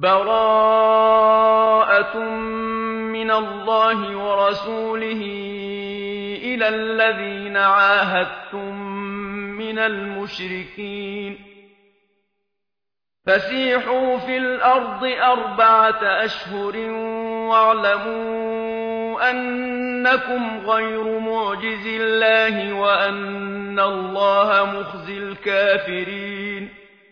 براءة من الله ورسوله إلى الذين عاهدتم من المشركين فسيحوا في الأرض 4 أشهر واعلموا أنكم غير معجز الله وأن الله مخزي الكافرين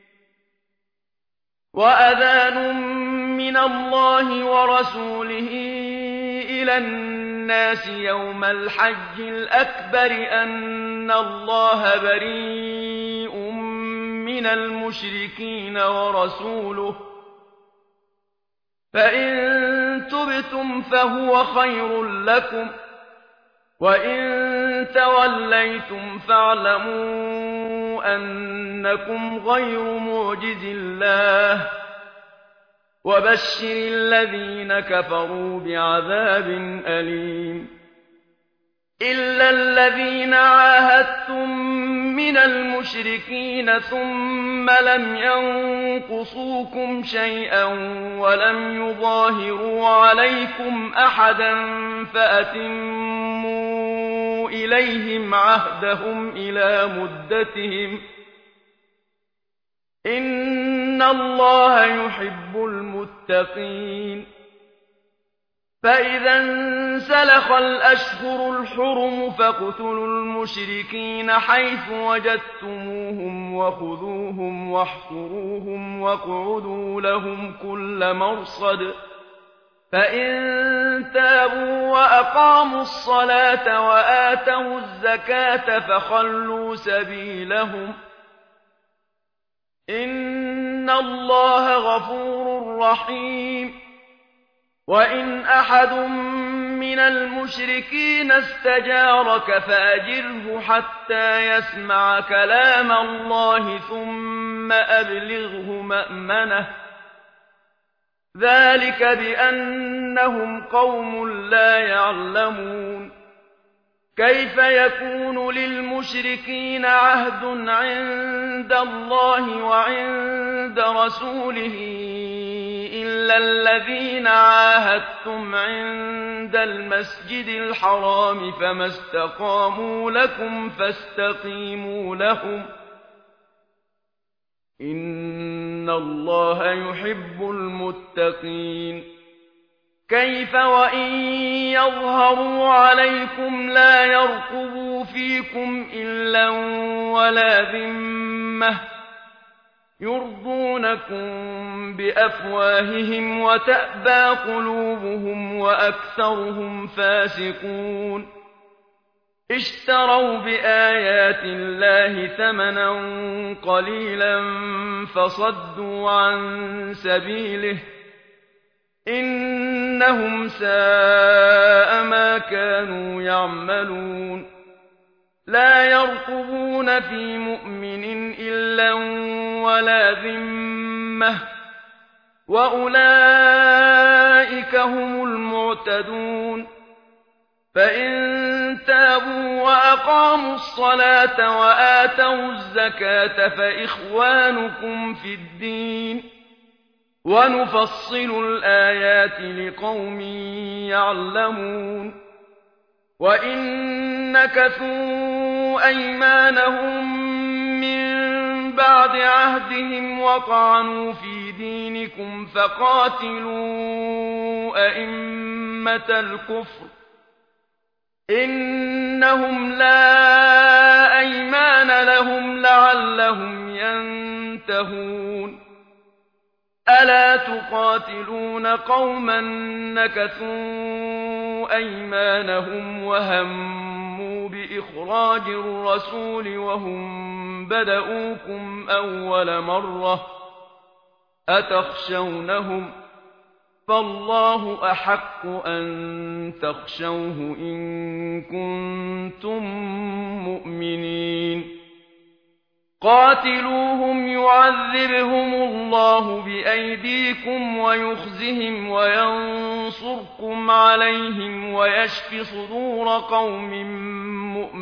وأذان من الله ورسوله إلى الناس يوم الحج الأكبر أن الله بريء من المشركين ورسوله فإن تبتم فهو خير لكم وإن توليتم فاعلموا أنكم غير معجز الله وبشر الذين كفروا بعذاب أليم إلا الذين عاهدتم من المشركين ثم لم ينقصوكم شيئا ولم يظاهروا عليكم أحدا فأتموا إليهم عهدهم إلى مدتهم إن الله يحب المتقين فإذا انسلخ الأشهر الحرم فاقتلوا المشركين حيث وجدتموهم وخذوهم واحصروهم واقعدوا لهم كل مرصد فإن تابوا وأقاموا الصلاة وآتوا الزكاة فخلوا سبيلهم إن الله غفور رحيم وإن أحد من المشركين استجارك فأجره حتى يسمع كلام الله ثم أبلغه مأمنه ذلك بأنهم قوم لا يعلمون كيف يكون للمشركين عهد عند الله وعند رسوله إلا الذين عاهدتم عند المسجد الحرام فما استقاموا لكم فاستقيموا لهم إن الله يحب المتقين كيف وإن يظهروا عليكم لا يرقبوا فيكم إلا ولا ذمة يرضونكم بأفواههم وتأبى قلوبهم وأكثرهم فاسقون اشتروا بآيات الله ثمنا قليلا فصدوا عن سبيله إنهم ساء ما كانوا يعملون لا يرقبون في مؤمن إلا ولا ذمة وأولئك هم المعتدون فإن تابوا وأقاموا الصلاة وآتوا الزكاة فإخوانكم في الدين ونفصل الآيات لقوم يعلمون وإن نكثوا أيمانهم من بعد عهدهم وطعنوا في دينكم فقاتلوا أئمة الكفر إنهم لا أيمان لهم لعلهم ينتهون ألا تقاتلون قوما نكثوا أيمانهم وهموا بإخراج الرسول وهم بدؤوكم أول مرة أتخشونهم فالله أحق أن تخشوه إن كنتم مؤمنين قاتلوهم يعذبهم الله بأيديكم ويخزهم وينصركم عليهم ويشف صدور قوم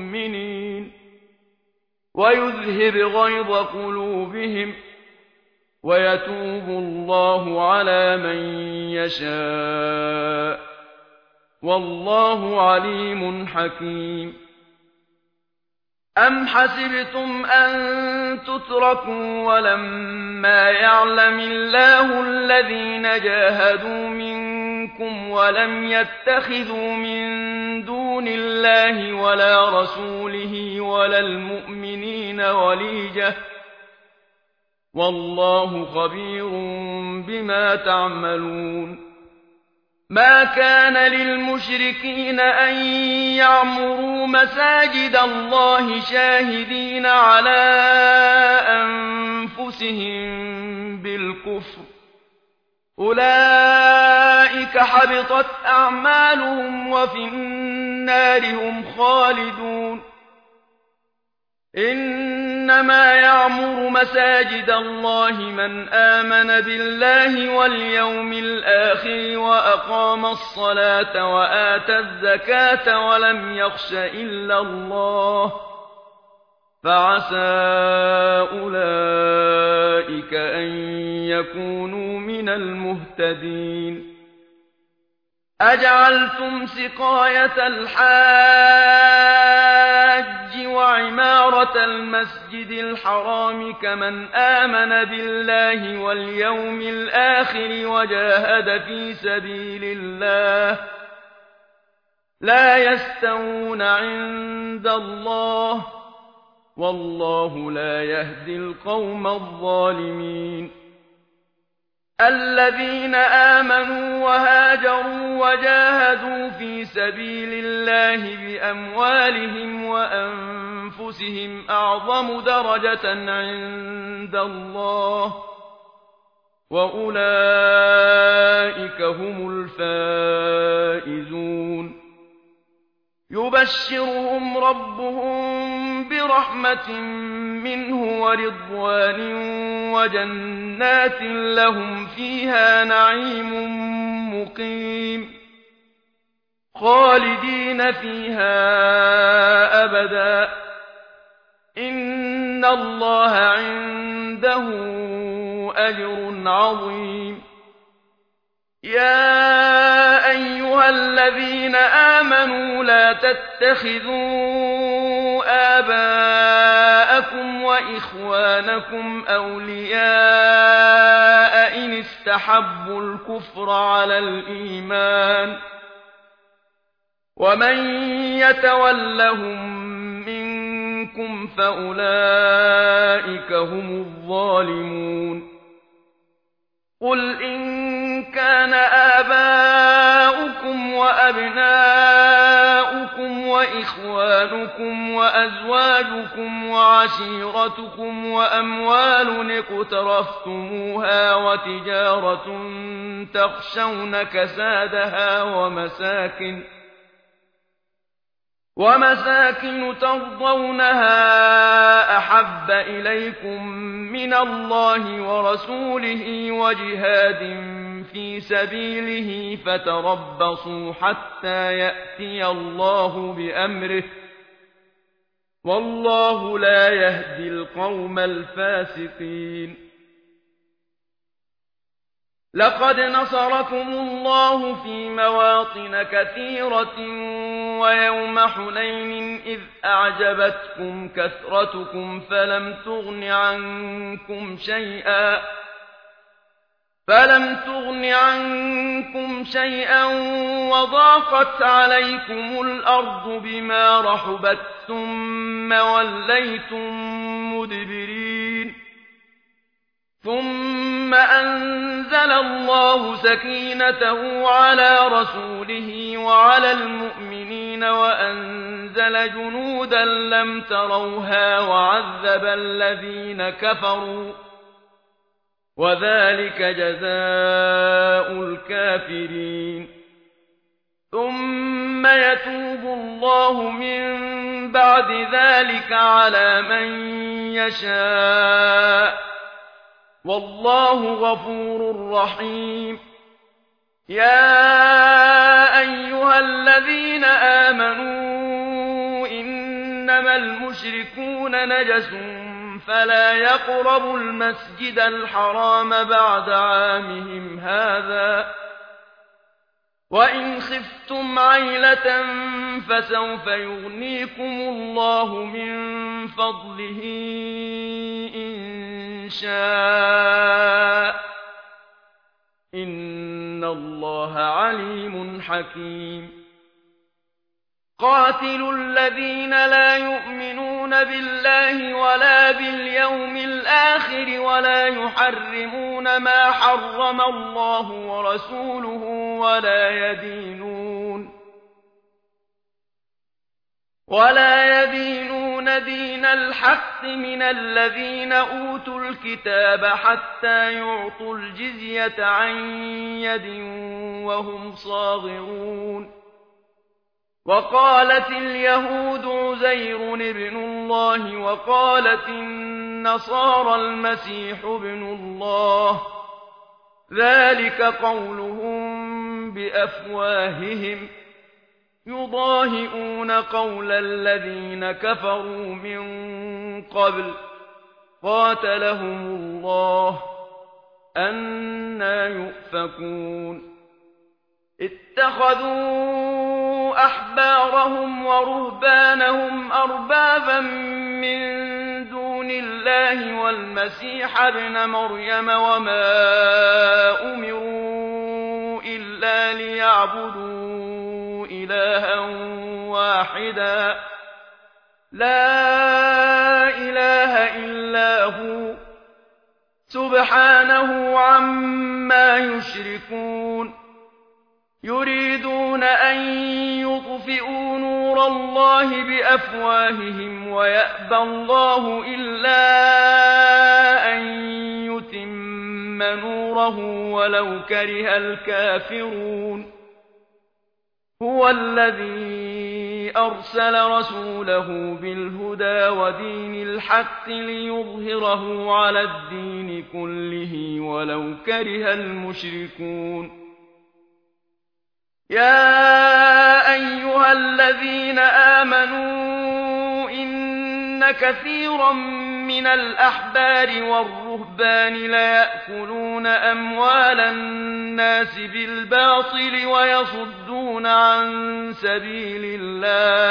مؤمنين ويذهب غيظ قلوبهم ويتوب الله على من يشاء والله عليم حكيم أم حسبتم أن تتركوا ولما يعلم الله الذين جاهدوا منكم ولم يتخذوا من دون الله ولا رسوله ولا المؤمنين وليجة والله خبير بما تعملون ما كان للمشركين أن يعمروا مساجد الله شاهدين على أنفسهم بالكفر أولئك حبطت أعمالهم وفي النار هم خالدون إنما يعمر مساجد الله من آمن بالله واليوم الآخر وأقام الصلاة وآتى الزكاة ولم يخش إلا الله فعسى أولئك أن يكونوا من المهتدين أجعلتم سقاية الحاج وعمارة المسجد الحرام كمن آمن بالله واليوم الآخر وجاهد في سبيل الله لا يستوون عند الله والله لا يهدي القوم الظالمين الذين آمنوا وهاجروا وجاهدوا في سبيل الله بأموالهم وأنفسهم أعظم درجة عند الله وأولئك هم الفائزون يبشرهم ربهم برحمة منه ورضوان وجنات لهم فيها نعيم مقيم خالدين فيها أبدا إن الله عنده أجر عظيم يا أيها الذين آمنوا لا تتخذوا آباءكم وإخوانكم أولياء إن استحبوا الكفر على الإيمان ومن يتولهم منكم فأولئك هم الظالمون قل إن كان آباؤكم وأبناؤكم وإخوانكم وأزواجكم وعشيرتكم وأموال اقترفتموها وتجارة تخشون كسادها ومساكن ترضونها أحب إليكم من الله ورسوله وجهاد في سبيله فتربصوا حتى يأتي الله بأمره والله لا يهدي القوم الفاسقين لقد نصركم الله في مواطن كثيرة ويوم حنين إذ أعجبتكم كثرتكم فلم تغن عنكم شيئا وضاقت عليكم الأرض بما رحبت ثم وليتم مدبرين ثم أنزل الله سكينته على رسوله وعلى المؤمنين وأنزل جنودا لم تروها وعذب الذين كفروا وذلك جزاء الكافرين ثم يتوب الله من بعد ذلك على من يشاء والله غفور رحيم يا أيها الذين آمنوا إنما المشركون نجس فلا يقربوا المسجد الحرام بعد عامهم هذا وإن خفتم عيلة فسوف يغنيكم الله من فضله إن شاء إن الله عليم حكيم قاتلوا الذين لا يؤمنون بالله ولا باليوم الآخر ولا يحرمون ما حرم الله ورسوله ولا يدينون دين الحق من الذين أوتوا الكتاب حتى يعطوا الجزية عن يد وهم صاغرون وقالت اليهود عزير ابن الله وقالت النصارى المسيح ابن الله ذلك قولهم بأفواههم يضاهئون قول الذين كفروا من قبل قاتلهم الله أنى يؤفكون اتخذوا أحبارهم ورهبانهم أربابا من دون الله والمسيح ابن مريم وما أمروا إلا ليعبدوا إلها واحدا لا إله إلا هو سبحانه عما يشركون يريدون أن يطفئوا نور الله بأفواههم ويأبى الله إلا أن يتم نوره ولو كره الكافرون هو الذي أرسل رسوله بالهدى ودين الحق ليظهره على الدين كله ولو كره المشركون يا أيها الذين آمنوا إن كثيرا من الأحبار والرهبان ليأكلون أموال الناس بالباطل ويصدون عن سبيل الله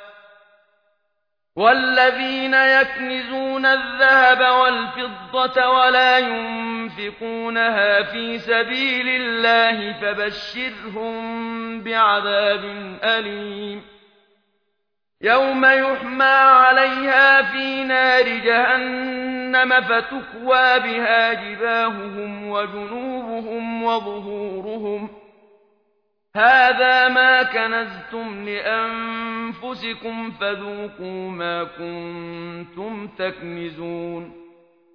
والذين يكنزون الذهب والفضة ولا ينفقونها في سبيل الله فبشرهم بعذاب أليم يوم يحمى عليها في نار جهنم فتكوى بها جباههم وجنوبهم وظهورهم هذا ما كنزتم لأنفسكم فذوقوا ما كنتم تكنزون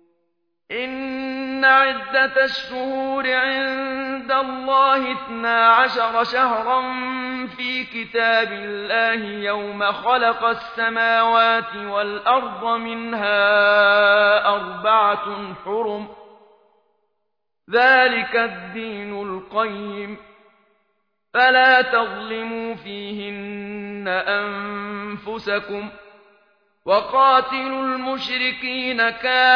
إن عدة الشهور عند الله 12 شهرا في كتاب الله يوم خلق السماوات والأرض منها 4 حرم ذلك الدين القيم فلا تظلموا فيهن أنفسكم وقاتلوا المشركين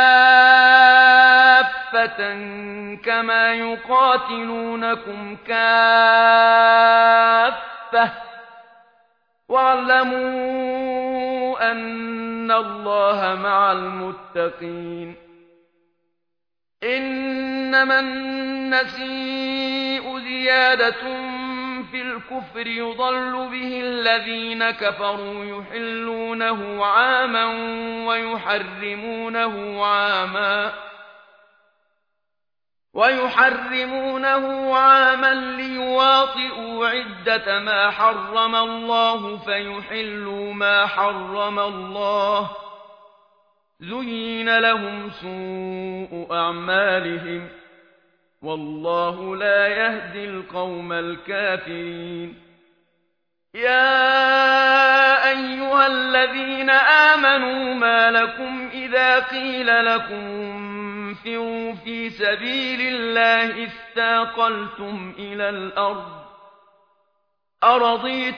كافة كما يقاتلونكم كافة واعلموا أن الله مع المتقين إنما النسيء زيادة في الكفر يضل به الذين كفروا يحلونه عاما ويحرمونه عاما ليواطئوا عدة ما حرم الله فيحلوا ما حرم الله زين لهم سوء أعمالهم والله لا يهدي القوم الكافرين يا أيها الذين آمنوا ما لكم إذا قيل لكم انفروا في سبيل الله اثاقلتم إلى الأرض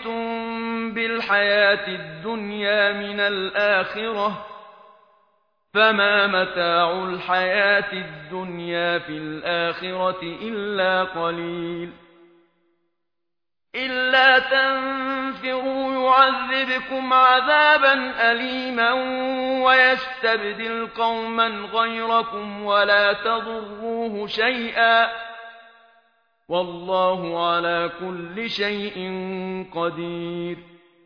أرضيتم بالحياة الدنيا من الآخرة فما متاع الحياة الدنيا في الآخرة إلا قليل إلا تنفروا يعذبكم عذابا أليما ويستبدل قوما غيركم ولا تضروه شيئا والله على كل شيء قدير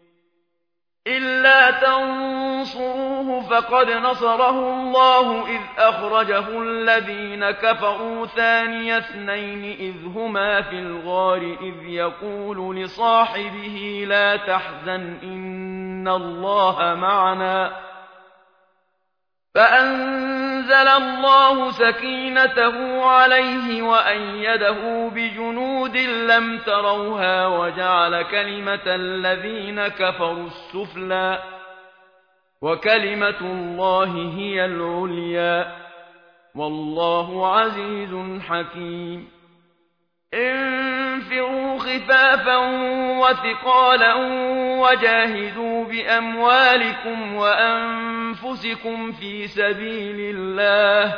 إلا تنصروه فقد نصره الله إذ أخرجه الذين كفروا ثاني اثنين إذ هما في الغار إذ يقول لصاحبه لا تحزن إن الله معنا فأنزل الله سكينته عليه وأيده بجنود لم تروها وجعل كلمة الذين كفروا السفلى وكلمة الله هي العليا والله عزيز حكيم انفروا خفافا وثقالا وجاهدوا بأموالكم وأنفسكم في سبيل الله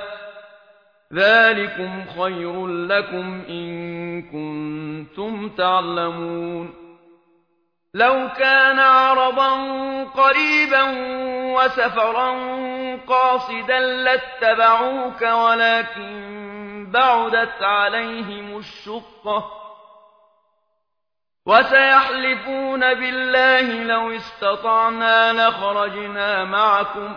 ذلكم خير لكم إن كنتم تعلمون لو كان عرضا قريبا وسفرا قاصدا لاتبعوك ولكن بعدت عليهم الشقة وسيحلفون بالله لو استطعنا لخرجنا معكم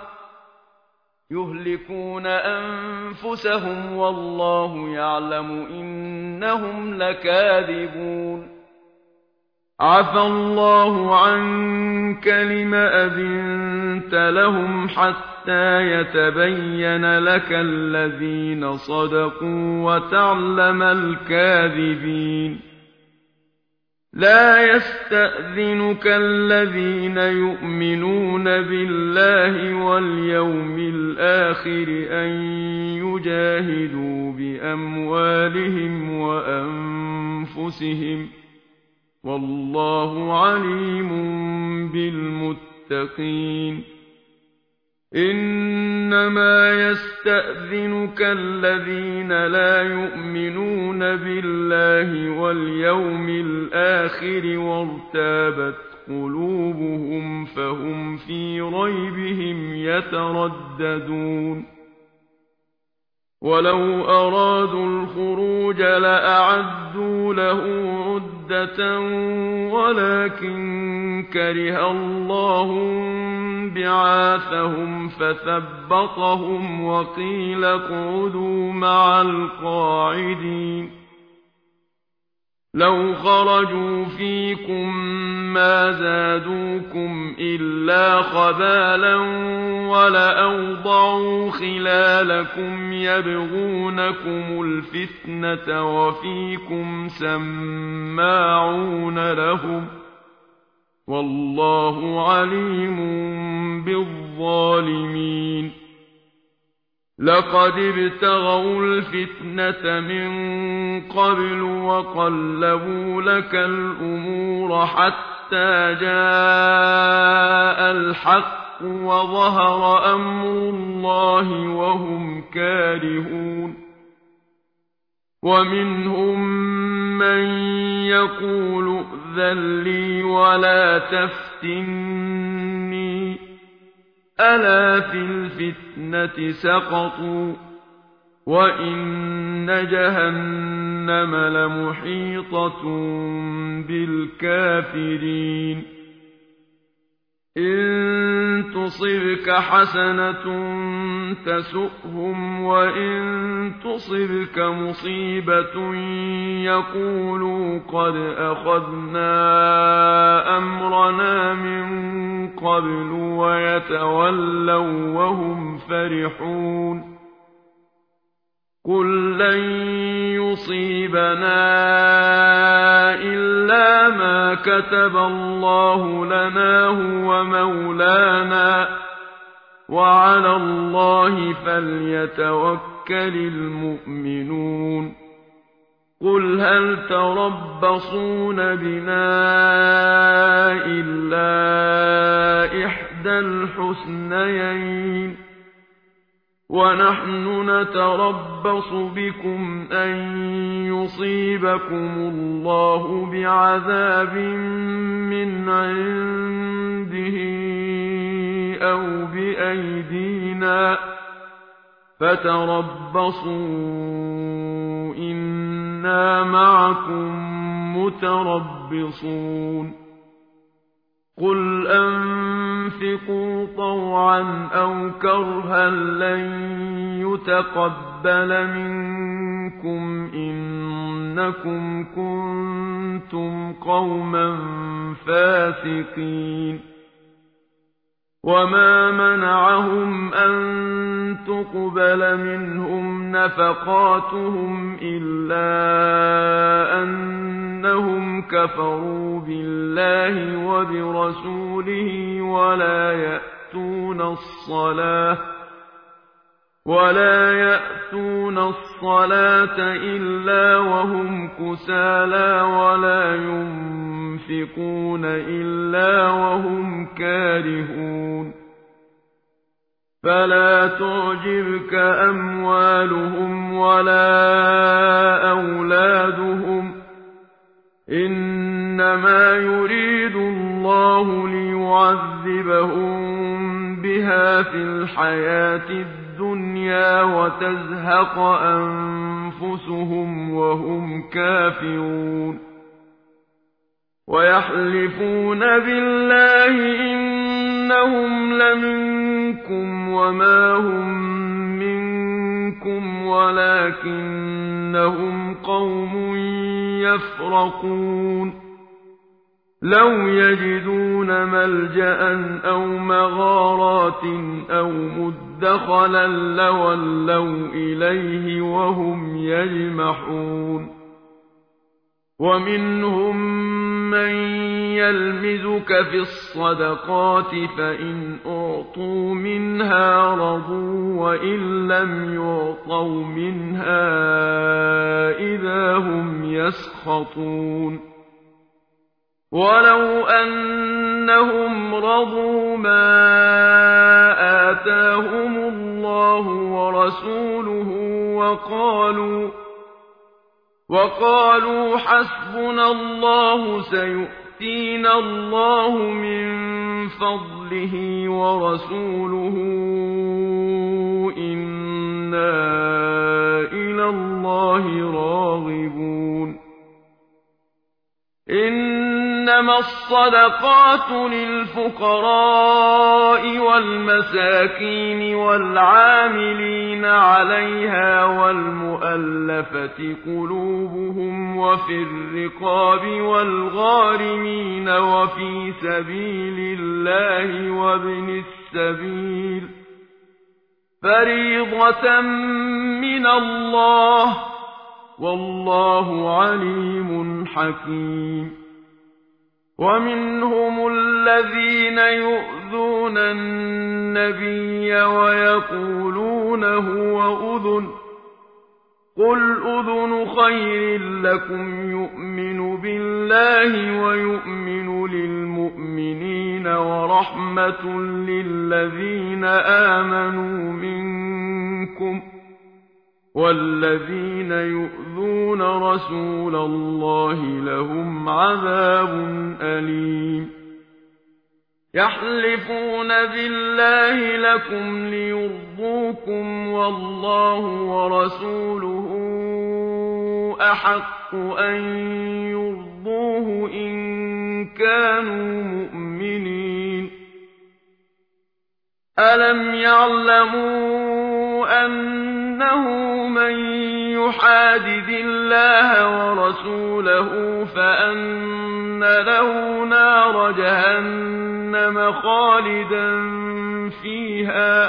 يهلكون أنفسهم والله يعلم إنهم لكاذبون عفى الله عنك لم أذنت لهم حتى يتبين لك الذين صدقوا وتعلم الكاذبين لا يستأذنك الذين يؤمنون بالله واليوم الآخر أن يجاهدوا بأموالهم وأنفسهم والله عليم بالمتقين إنما يستأذنك الذين لا يؤمنون بالله واليوم الآخر وارتابت قلوبهم فهم في ريبهم يترددون ولو أرادوا الخروج لأعدوا له عدة ولكن كره الله بعاثهم فثبطهم وقيل اقعدوا مع القاعدين لو خرجوا فيكم ما زادوكم إلا خبالا ولأوضعوا خلالكم يبغونكم الفتنة وفيكم سماعون لهم والله عليم بالظالمين لقد ابتغوا الفتنة من قبل وقلبوا لك الأمور حتى جاء الحق وظهر أمر الله وهم كارهون ومنهم من يقول ائذن لي ولا تفتني ألا في الفتنة سقطوا وإن جهنم لمحيطة بالكافرين إن تصبك حسنة تسؤهم وإن تصبك مصيبة يقولوا قد أخذنا أمرنا من قبل ويتولوا وهم فرحون قل لن يصيبنا إلا ما كتب الله لنا هو مولانا وعلى الله فليتوكل المؤمنون قل هل تربصون بنا إلا إحدى الحسنيين ونحن نتربص بكم أن يصيبكم الله بعذاب من عنده أو بأيدينا فتربصوا إنا معكم متربصون قل أنفقوا طوعا أو كرها لن يتقبل منكم إنكم كنتم قوما فاسقين وما منعهم أن تقبل منهم نفقاتهم إلا أنهم كفروا بالله وبرسوله ولا يأتون الصلاة إلا وهم كسالى ولا ينفقون إلا وهم كارهون فلا تعجبك أموالهم ولا أولادهم إنما يريد الله ليعذبهم بها في الحياة الدنيا وتزهق أنفسهم وهم كافرون ويحلفون بالله إنهم لمنكم وما هم منكم ولكنهم قوم يفرقون لو يجدون ملجأ أو مغارات أو مدخلا لولوا إليه وهم يجمحون ومنهم من يلمزك في الصدقات فإن أعطوا منها رضوا وإن لم يعطوا منها إذا هم يسخطون ولو أنهم رضوا ما آتاهم الله ورسوله وقالوا حسبنا الله سيؤتينا الله من فضله ورسوله إنا إلى الله راغبون إنما الصدقات للفقراء والمساكين والعاملين عليها والمؤلفة قلوبهم وفي الرقاب والغارمين وفي سبيل الله وابن السبيل فريضة من الله والله عليم حكيم ومنهم الذين يؤذون النبي ويقولون هو أذن قل أذن خير لكم يؤمن بالله ويؤمن للمؤمنين ورحمة للذين آمنوا منكم والذين يؤذون رسول الله لهم عذاب أليم يحلفون بالله لكم ليرضوكم والله ورسوله أحق أن يرضوه إن كانوا مؤمنين ألم يعلموا أنه من يحادد الله ورسوله فأن له نار جهنم خالدا فيها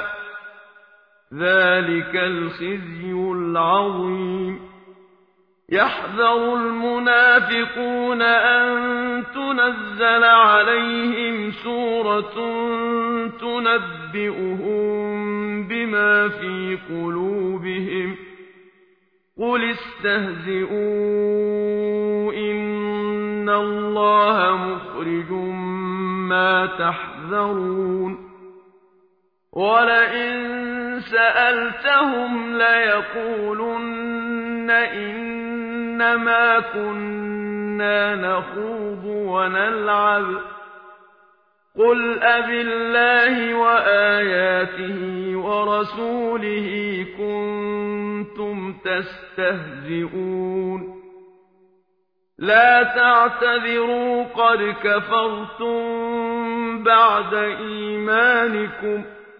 ذلك الخزي العظيم يحذر المنافقون أن تنزل عليهم سورة تنبئهم بما في قلوبهم قل استهزئوا إن الله مخرج ما تحذرون ولئن سألتهم ليقولن إنما كنا نخوض ونلعب قل أبالله وآياته ورسوله كنتم تستهزئون لا تعتذروا قد كفرتم بعد إيمانكم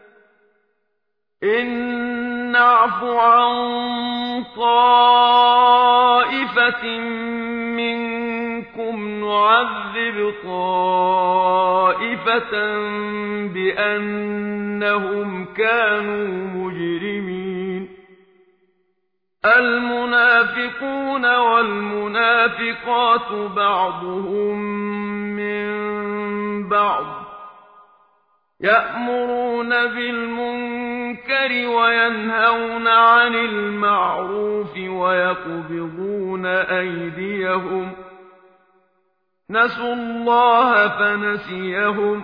إن نعف عن طائفة منكم نعذب طائفة بأنهم كانوا مجرمين المنافقون والمنافقات بعضهم من بعض يأمرون بالمنكر وينهون عن المعروف ويقبضون أيديهم نسوا الله فنسيهم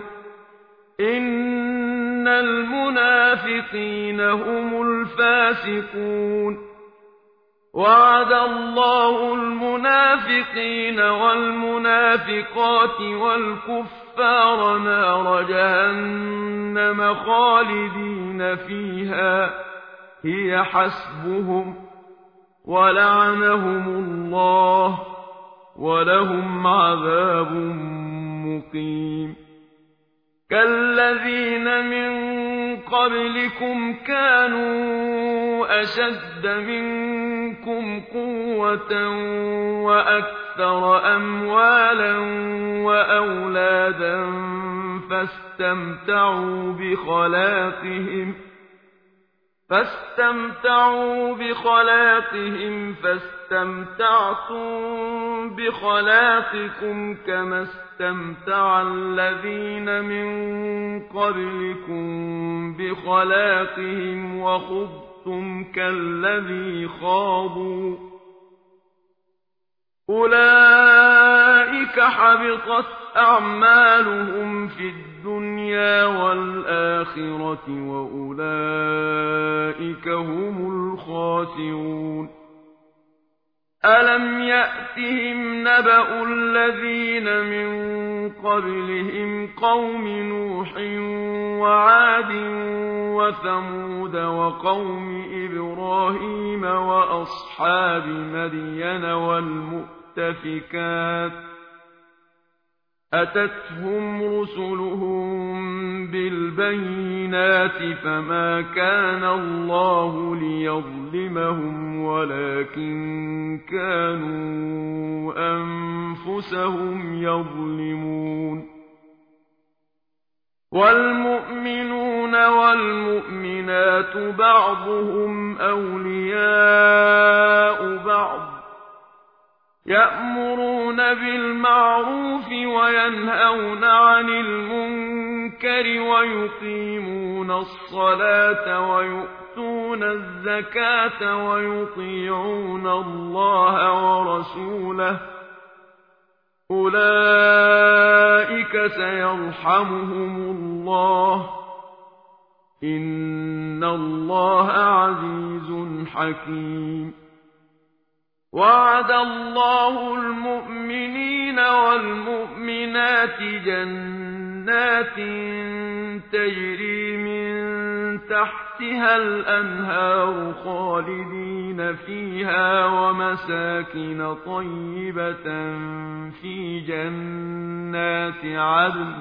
إن المنافقين هم الفاسقون وعد الله المنافقين والمنافقات والكفار نار جهنم خالدين فيها هي حسبهم ولعنهم الله ولهم عذاب مقيم كالذين من قبلكم كانوا أشد منكم قوة وأكثر أموالا وأولادا فاستمتعوا بخلاقهم فاستمتعتم بخلاقكم كما استمتع الذين من قبلكم بخلاقهم وخضتم كالذي خاضوا أولئك حبطت أعمالهم في الدنيا والآخرة وأولئك هم الخاسرون ألم يأتهم نبأ الذين من قبلهم قوم نوح وعاد وثمود وقوم إبراهيم وأصحاب مدين والمؤتفكات أتتهم رسلهم بالبينات فما كان الله ليظلمهم ولكن كانوا أنفسهم يظلمون والمؤمنون والمؤمنات بعضهم أولياء بعض يأمرون بالمعروف وينهون عن المنكر ويقيمون الصلاة ويؤتون الزكاة ويطيعون الله ورسوله أولئك سيرحمهم الله إن الله عزيز حكيم وعد الله المؤمنين والمؤمنات جنات تجري من تحتها الأنهار خالدين فيها ومساكن طيبة في جنات عدن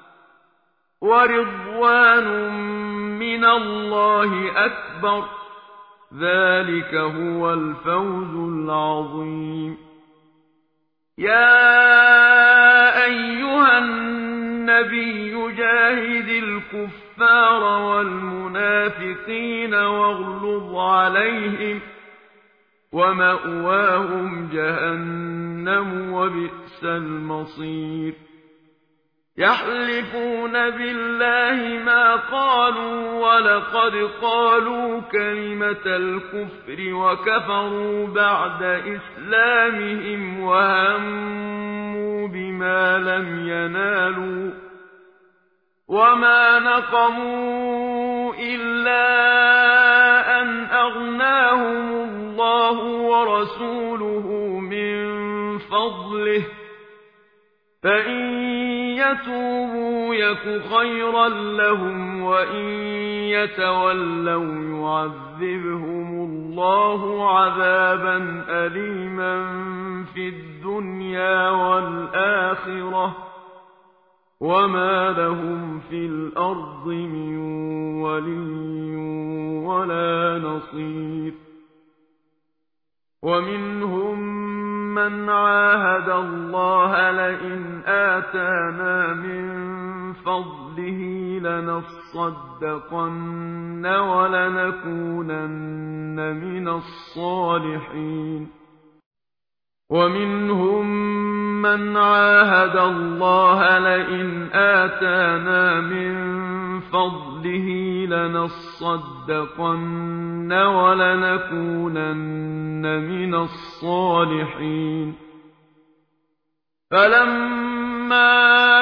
ورضوان من الله أكبر ذلك هو الفوز العظيم يا أيها النبي جاهد الكفار والمنافقين واغلظ عليهم ومأواهم جهنم وبئس المصير يحلفون بالله ما قالوا ولقد قالوا كلمة الكفر وكفروا بعد إسلامهم وهموا بما لم ينالوا وما نقموا إلا آتاهم الله ورسوله من فضله فإن يتوبوا يك خيرا لهم وإن يتولوا يعذبهم الله عذابا أليما في الدنيا والآخرة وما لهم في الأرض من ولي ولا نصير ومنهم من عاهد الله لئن آتانا من فضله لنصدقن ولنكونن من الصالحين ومنهم من عاهد الله لئن آتانا من فضله لنصدقن ولنكونن من الصالحين فلما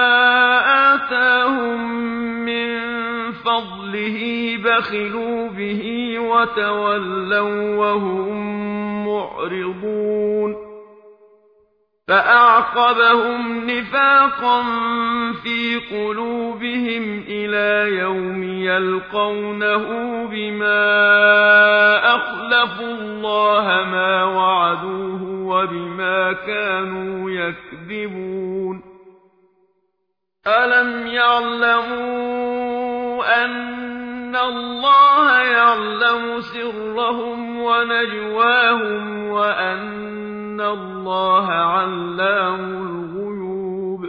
آتاهم من فضله بخلوا به وتولوا وهم معرضون فأعقبهم نفاقا في قلوبهم إلى يوم يلقونه بما أخلفوا الله ما وعدوه وبما كانوا يكذبون ألم يعلموا أن الله يعلم سرهم ونجواهم وأن الله علام الغيوب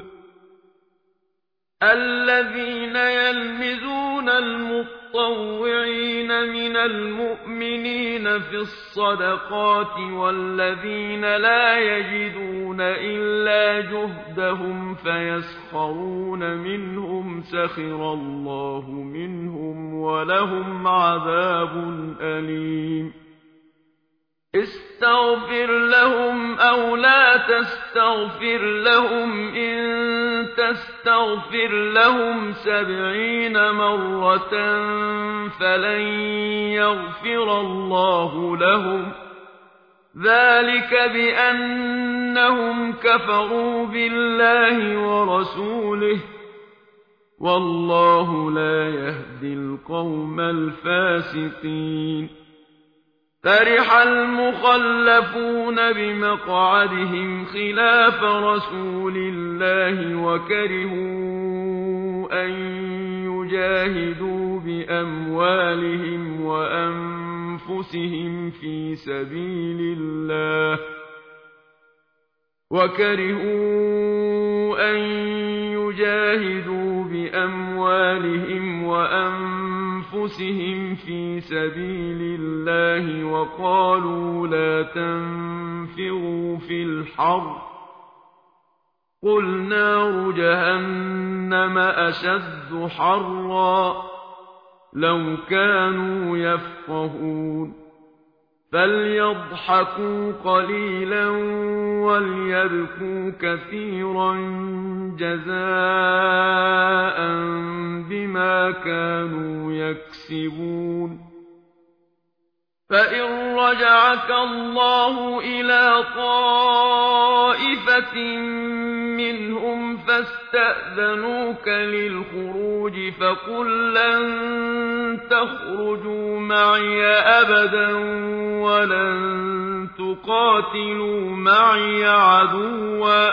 الذين يلمزون المطوعين من المؤمنين في الصدقات والذين لا يجدون إلا جهدهم فيسخرون منهم سخر الله منهم ولهم عذاب أليم استغفر لهم أو لا تستغفر لهم إن تستغفر لهم 70 مرة فلن يغفر الله لهم ذلك بأنهم كفروا بالله ورسوله والله لا يهدي القوم الفاسقين فرح المخلفون بمقعدهم خلاف رسول الله وكرهوا أن يجاهدوا بأموالهم وأنفسهم في سبيل الله وقالوا لا تنفروا في الحر قل نار جهنم أشد حرا لو كانوا يفقهون فليضحكوا قليلا وليبكوا كثيرا جزاء بما كانوا يكسبون فإن رجعك الله إلى طائفة منهم فاستأذنوك للخروج فقل لن تخرجوا معي أبدا ولن تقاتلوا معي عدوا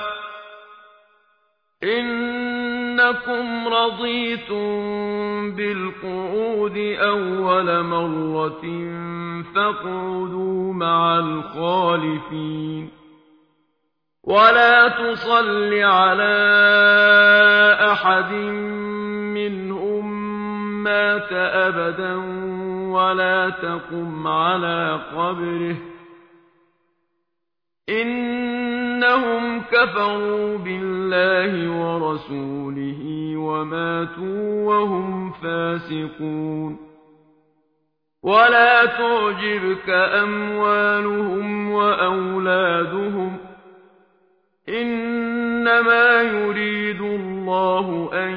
إنكم رضيتم بالقعود أول مرة فاقعدوا مع الخالفين ولا تصل على أحد منهم مات أبدا ولا تقم على قبره إنهم كفروا بالله ورسوله وماتوا وهم فاسقون ولا تعجبك أموالهم وأولادهم إنما يريد الله أن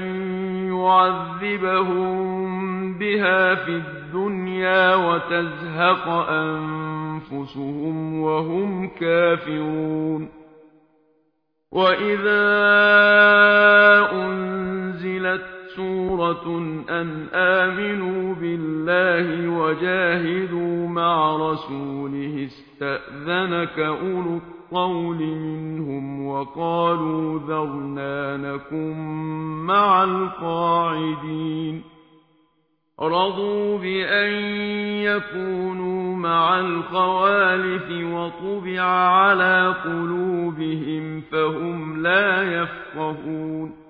يعذبهم بها في الدنيا وتزهق أنفسهم أنفسهم وهم كافرون وإذا أنزلت سورة أن آمنوا بالله وجاهدوا مع رسوله استأذنك أولو الطول منهم وقالوا ذرنا نكن مع القاعدين رضوا بأن يكونوا مع الخوالف وطبع على قلوبهم فهم لا يفقهون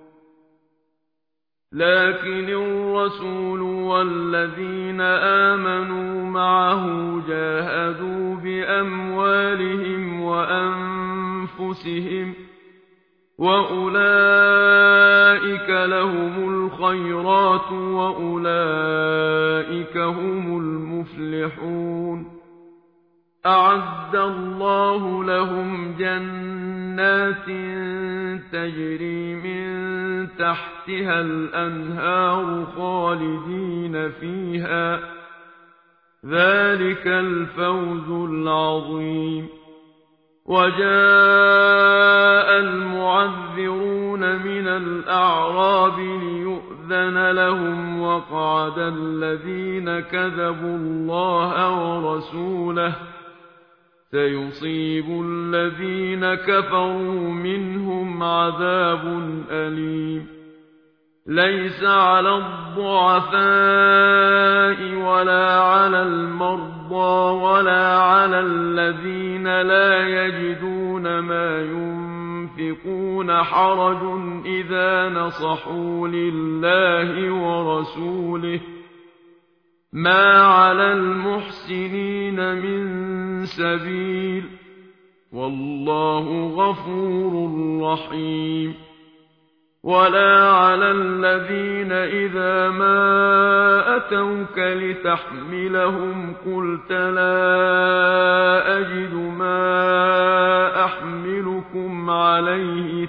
لكن الرسول والذين آمنوا معه جاهدوا بأموالهم وأنفسهم وأولئك لهم الخيرات وأولئك هم المفلحون أعد الله لهم جنات تجري من تحتها الأنهار خالدين فيها ذلك الفوز العظيم وجاء المعذرون من الأعراب ليؤذن لهم وقعد الذين كذبوا الله ورسوله سيصيب الذين كفروا منهم عذاب أليم ليس على الضعفاء ولا على المرضى ولا على الذين لا يجدون ما ينفقون حرج إذا نصحوا لله ورسوله ما على المحسنين من سبيل والله غفور رحيم ولا على الذين إذا ما أتوك لتحملهم قلت لا أجد ما أحملكم عليه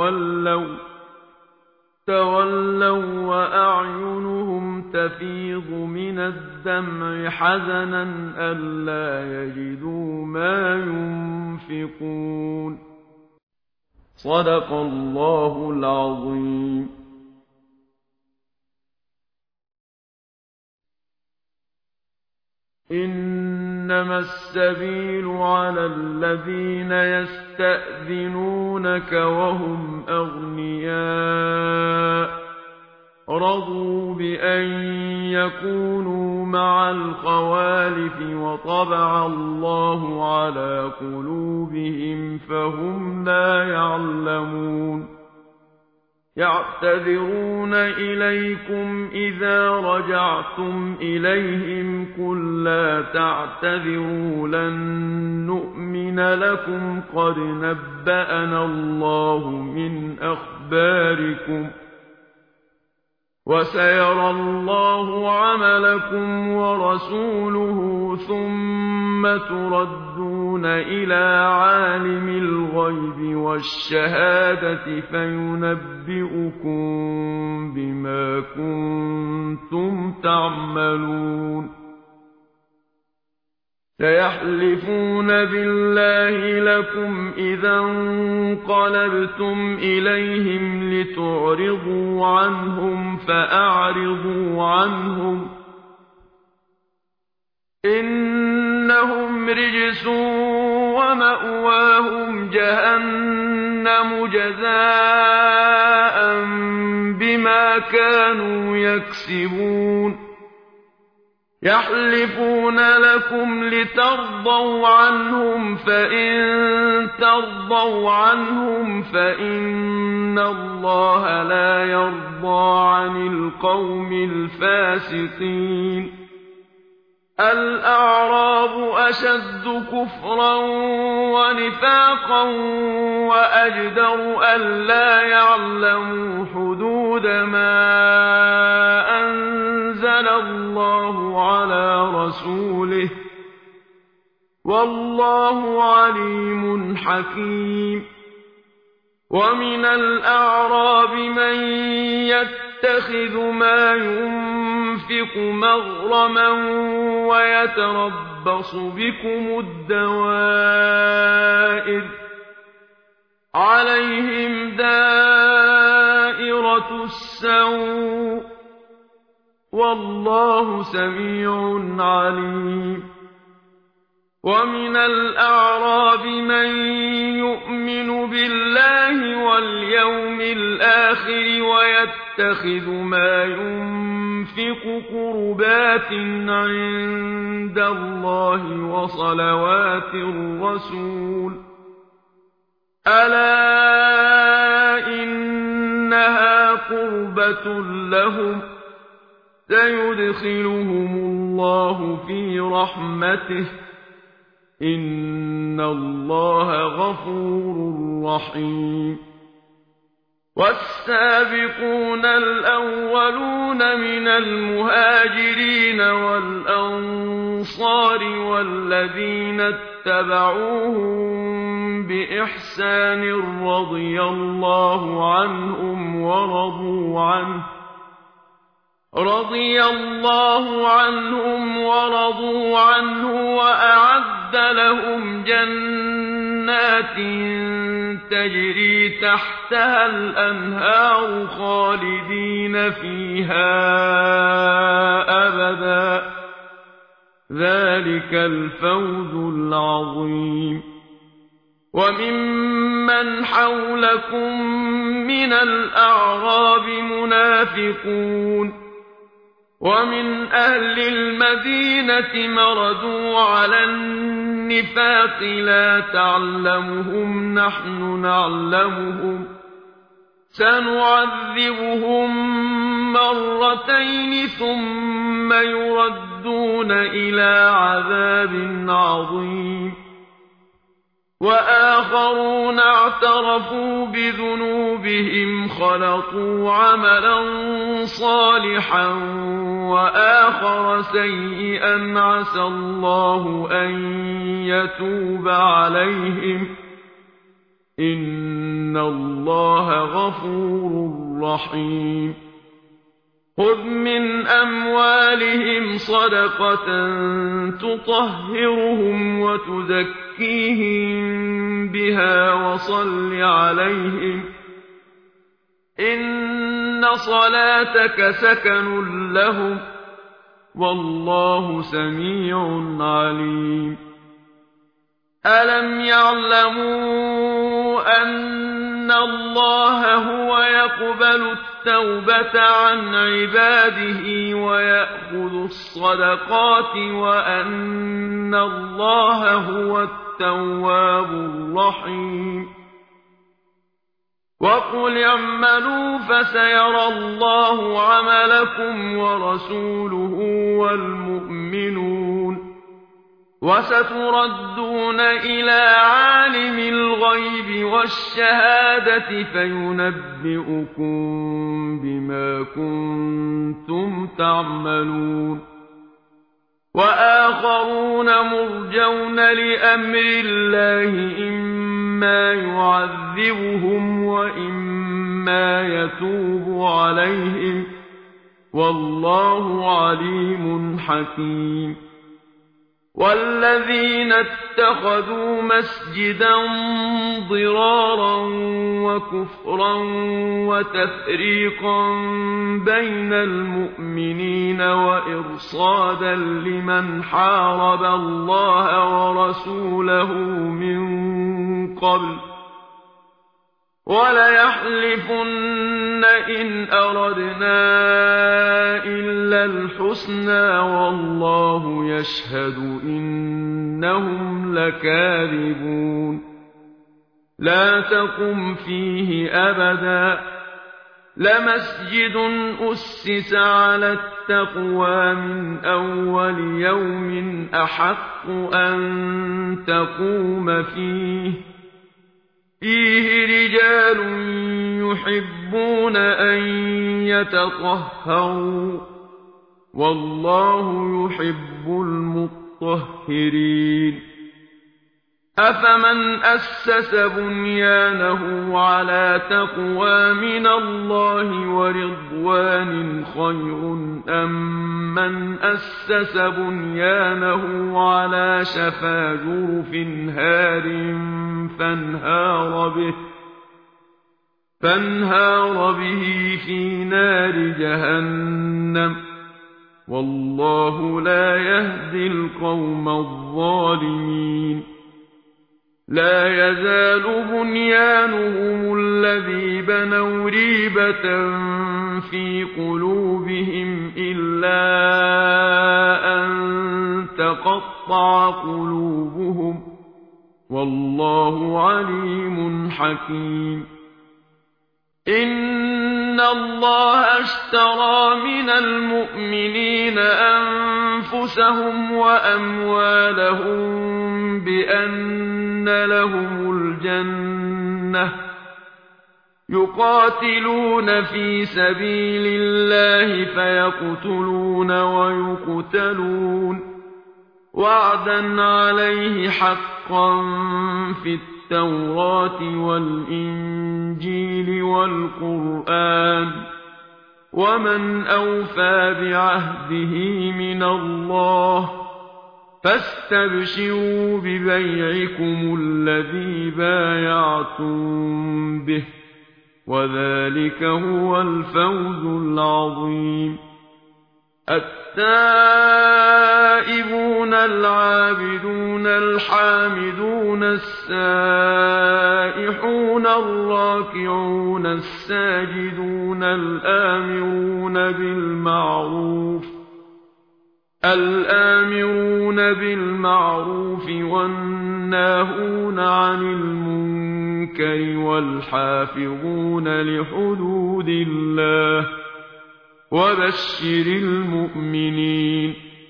تولوا وأعينهم تفيض من الدمع حزنا ألا يجدوا ما ينفقون صدق الله العظيم إنما السبيل على الذين يستأذنونك وهم أغنياء رضوا بأن يكونوا مع الخوالف وطبع الله على قلوبهم فهم لا يعلمون يعتذرون إليكم إذا رجعتم إليهم قل لا تعتذروا لن نؤمن لكم قد نبأنا الله من أخباركم وسيرى الله عملكم ورسوله ثم تردون إلى عالم الغيب والشهادة فينبئكم بما كنتم تعملون سيحلفون بالله لكم إذا انقلبتم إليهم لتعرضوا عنهم فأعرضوا عنهم إنهم رجس ومأواهم جهنم جزاء بما كانوا يكسبون يحلفون لكم لترضوا عنهم فإن ترضوا عنهم فإن الله لا يرضى عن القوم الفاسقين الأعراب أشد كفرا ونفاقا وأجدر ألا يعلموا حدود ما أنزل الله على رسوله والله عليم حكيم ومن الأعراب من يتخذ ما ينفق مغرما ويتربص نتربص بكم الدوائر عليهم دائرة السوء والله سميع عليم ومن الأعراب من يؤمن بالله واليوم الآخر ويتخذ ما ينفق قربات عند الله وصلوات الرسول ألا إنها قربة لهم سيدخلهم الله في رحمته إن الله غفور رحيم والسابقون الأولون من المهاجرين والأنصار والذين اتبعوهم بإحسان رضي الله عنهم ورضوا عنه وأعد لهم جنات تجري تحتها الأنهار خالدين فيها أبدا ذلك الفوز العظيم وممن حولكم من الأعراب منافقون ومن أهل المدينة مردوا على النفاق لا تعلمهم نحن نعلمهم سنعذبهم مرتين ثم يردون إلى عذاب عظيم وآخرون اعترفوا بذنوبهم خلطوا عملا صالحا وآخر سيئا عسى الله أن يتوب عليهم إن الله غفور رحيم خذ من أموالهم صدقة تطهرهم وتزكيهم بها وصل عليهم إن صلاتك سكن لهم والله سميع عليم ألم يعلموا أن الله هو يقبل التوبة عن عباده ويأخذ الصدقات وأن الله هو التواب الرحيم وقل اعملوا فسيرى الله عملكم ورسوله والمؤمنون وستردون إلى عالم الغيب والشهادة فينبئكم بما كنتم تعملون وآخرون مرجون لأمر الله إما يعذبهم وإما يتوب عليهم والله عليم حكيم والذين اتخذوا مسجدا ضرارا وكفرا وتفريقا بين المؤمنين وإرصادا لمن حارب الله ورسوله من قبل وليحلفن إن أردنا إلا الحسنى والله يشهد إنهم لكاذبون لا تقم فيه أبدا لمسجد أسس على التقوى من أول يوم أحق أن تقوم فيه رجال يحبون أن يتطهروا والله يحب المطهرين أفمن أسس بنيانه على تقوى من الله ورضوان خير أم من أسس بنيانه على شفا جرف هار فانهار به في نار جهنم والله لا يهدي القوم الظالمين لا يزال بنيانهم الذي بنوا ريبة في قلوبهم إلا أن تقطع قلوبهم والله عليم حكيم إن الله اشترى من المؤمنين أنفسهم وأموالهم بأن لهم الجنة يقاتلون في سبيل الله فيقتلون ويقتلون وعدا عليه حقا في التوراة والإنجيل والقرآن ومن أوفى بعهده من الله فاستبشروا ببيعكم الذي بايعتم به وذلك هو الفوز العظيم التائبون العابدون الحامدون السائحون الراكعون الساجدون الآمرون بالمعروف والناهون عن المنكر والحافظون لحدود الله وبشر المؤمنين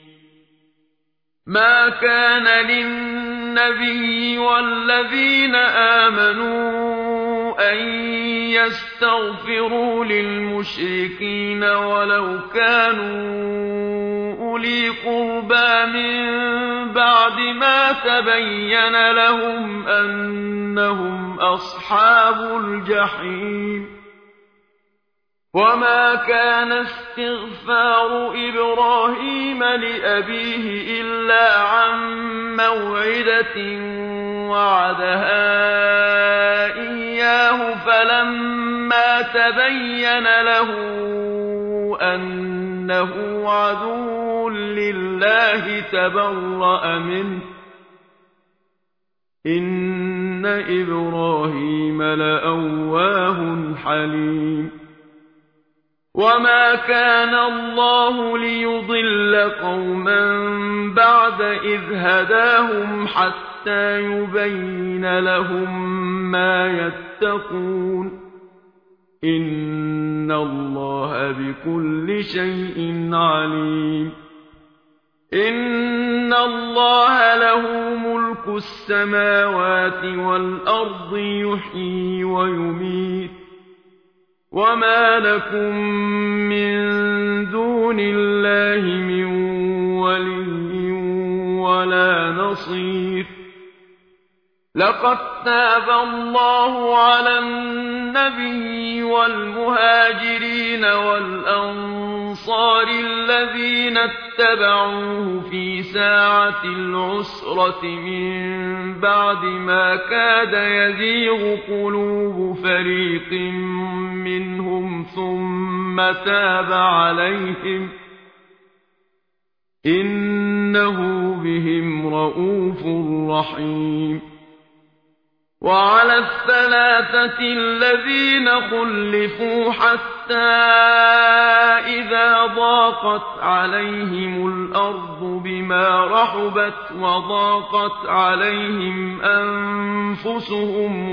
ما كان للنبي والذين آمنوا أن يستغفروا للمشركين ولو كانوا أولي قربى من بعد ما تبين لهم أنهم أصحاب الجحيم وما كان استغفار إبراهيم لأبيه إلا عن موعدة وعدها إياه فلما تبين له أنه عدو لله تبرأ منه إن إبراهيم لأواه حليم وما كان الله ليضل قوما بعد إذ هداهم حتى يبين لهم ما يتقون إن الله بكل شيء عليم إن الله له ملك السماوات والأرض يحيي ويميت وما لكم من دون الله من ولي ولا نصير لقد تاب الله على النبي والمهاجرين والأنصار الذين اتبعوه في ساعة العسرة من بعد ما كاد يزيغ قلوب فريق منهم ثم تاب عليهم إنه بهم رءوف رحيم وعلى الثلاثة الذين خلفوا حتى إذا ضاقت عليهم الأرض بما رحبت وضاقت عليهم أنفسهم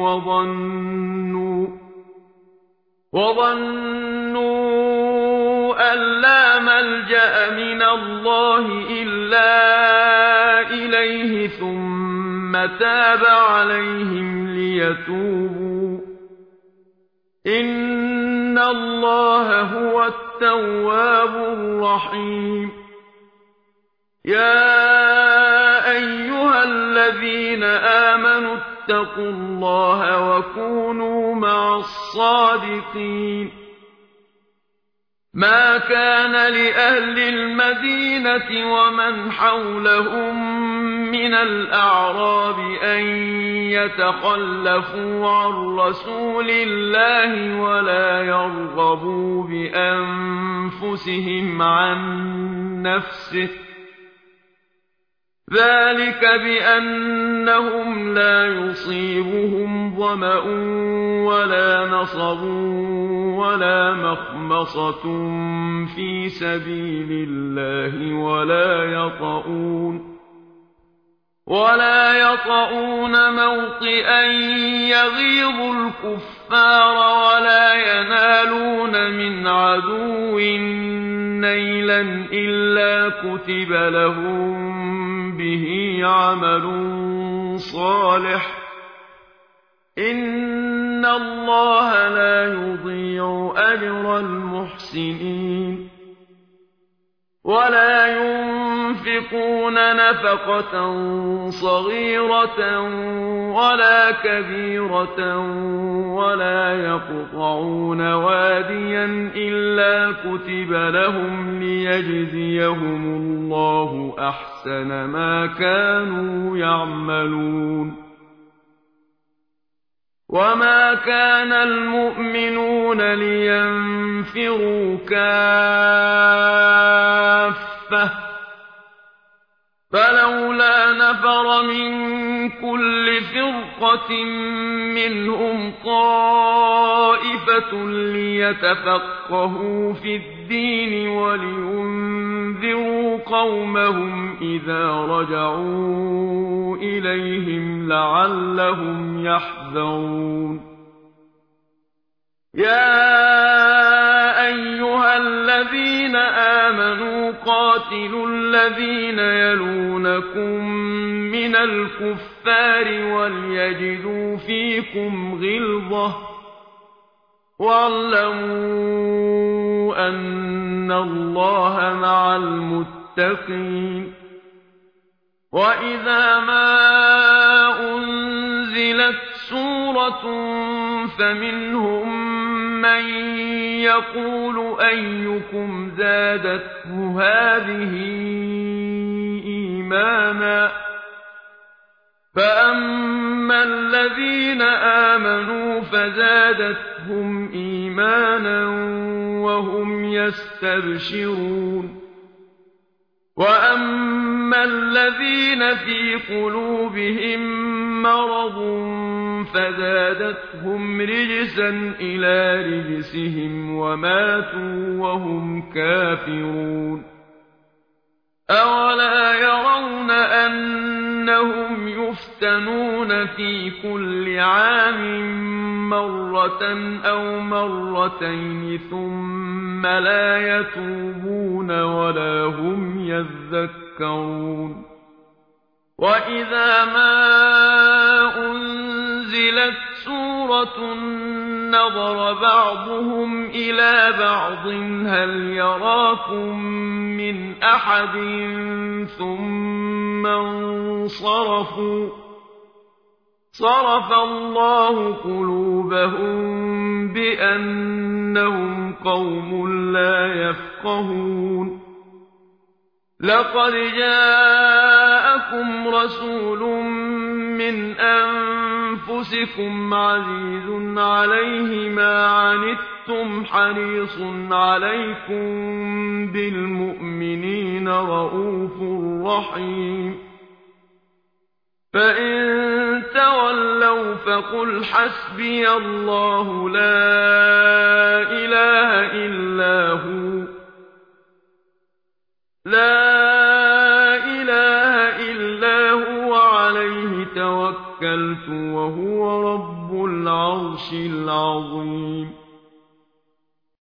وظنوا أن لا ملجأ من الله إلا إليه ثم تاب عليهم ليتوبوا إن الله هو التواب الرحيم يا أيها الذين آمنوا اتقوا الله وكونوا مع الصادقين ما كان لأهل المدينة ومن حولهم من الأعراب أن يتخلفوا عن رسول الله ولا يرغبوا بأنفسهم عن نفسه ذلك بأنهم لا يصيبهم ظمأ ولا نصب ولا مخمصة في سبيل الله ولا يطؤون موطئا يغيظ الكفار ولا ينالون من عدو نيلا إلا كتب لهم به عمل صالح إن الله لا يضيع أجر المحسنين ولا ينفقون نفقة صغيرة ولا كبيرة ولا يقطعون واديا إلا كتب لهم ليجزيهم الله أحسن ما كانوا يعملون وما كان المؤمنون لينفروا كافة فلولا نفر من كل فرقة منهم طائفة ليتفقهوا في الدين ولينذروا قومهم إذا رجعوا إليهم لعلهم يحذرون يا أيها الذين آمنوا قاتلوا الذين يلونكم من الكفار وليجدوا فيكم غلظة واعلموا أن الله مع المتقين وإذا ما أنزلت سورة فمنهم من يقول أيكم زادته هذه إيمانا فأما الذين آمنوا فزادتهم إيمانا وهم يستبشرون وأما الذين في قلوبهم مرض فزادتهم رجسا إلى رجسهم وماتوا وهم كافرون أولا يرون أنهم يفتنون في كل عام مرة أو مرتين ثم لا يتوبون ولا هم يذكرون وإذا ما أنزلت سورة نظر بعضهم إلى بعض هل يراكم من أحد ثم انصرفوا صرف الله قلوبهم بأنهم قوم لا يفقهون لقد جاءكم رسول من أنفسكم عزيز عليه ما عنتم حريص عليكم بالمؤمنين رءوف رحيم فإن تولوا فقل حسبي الله لا إله إلا هو عليه توكلت وهو رب العرش العظيم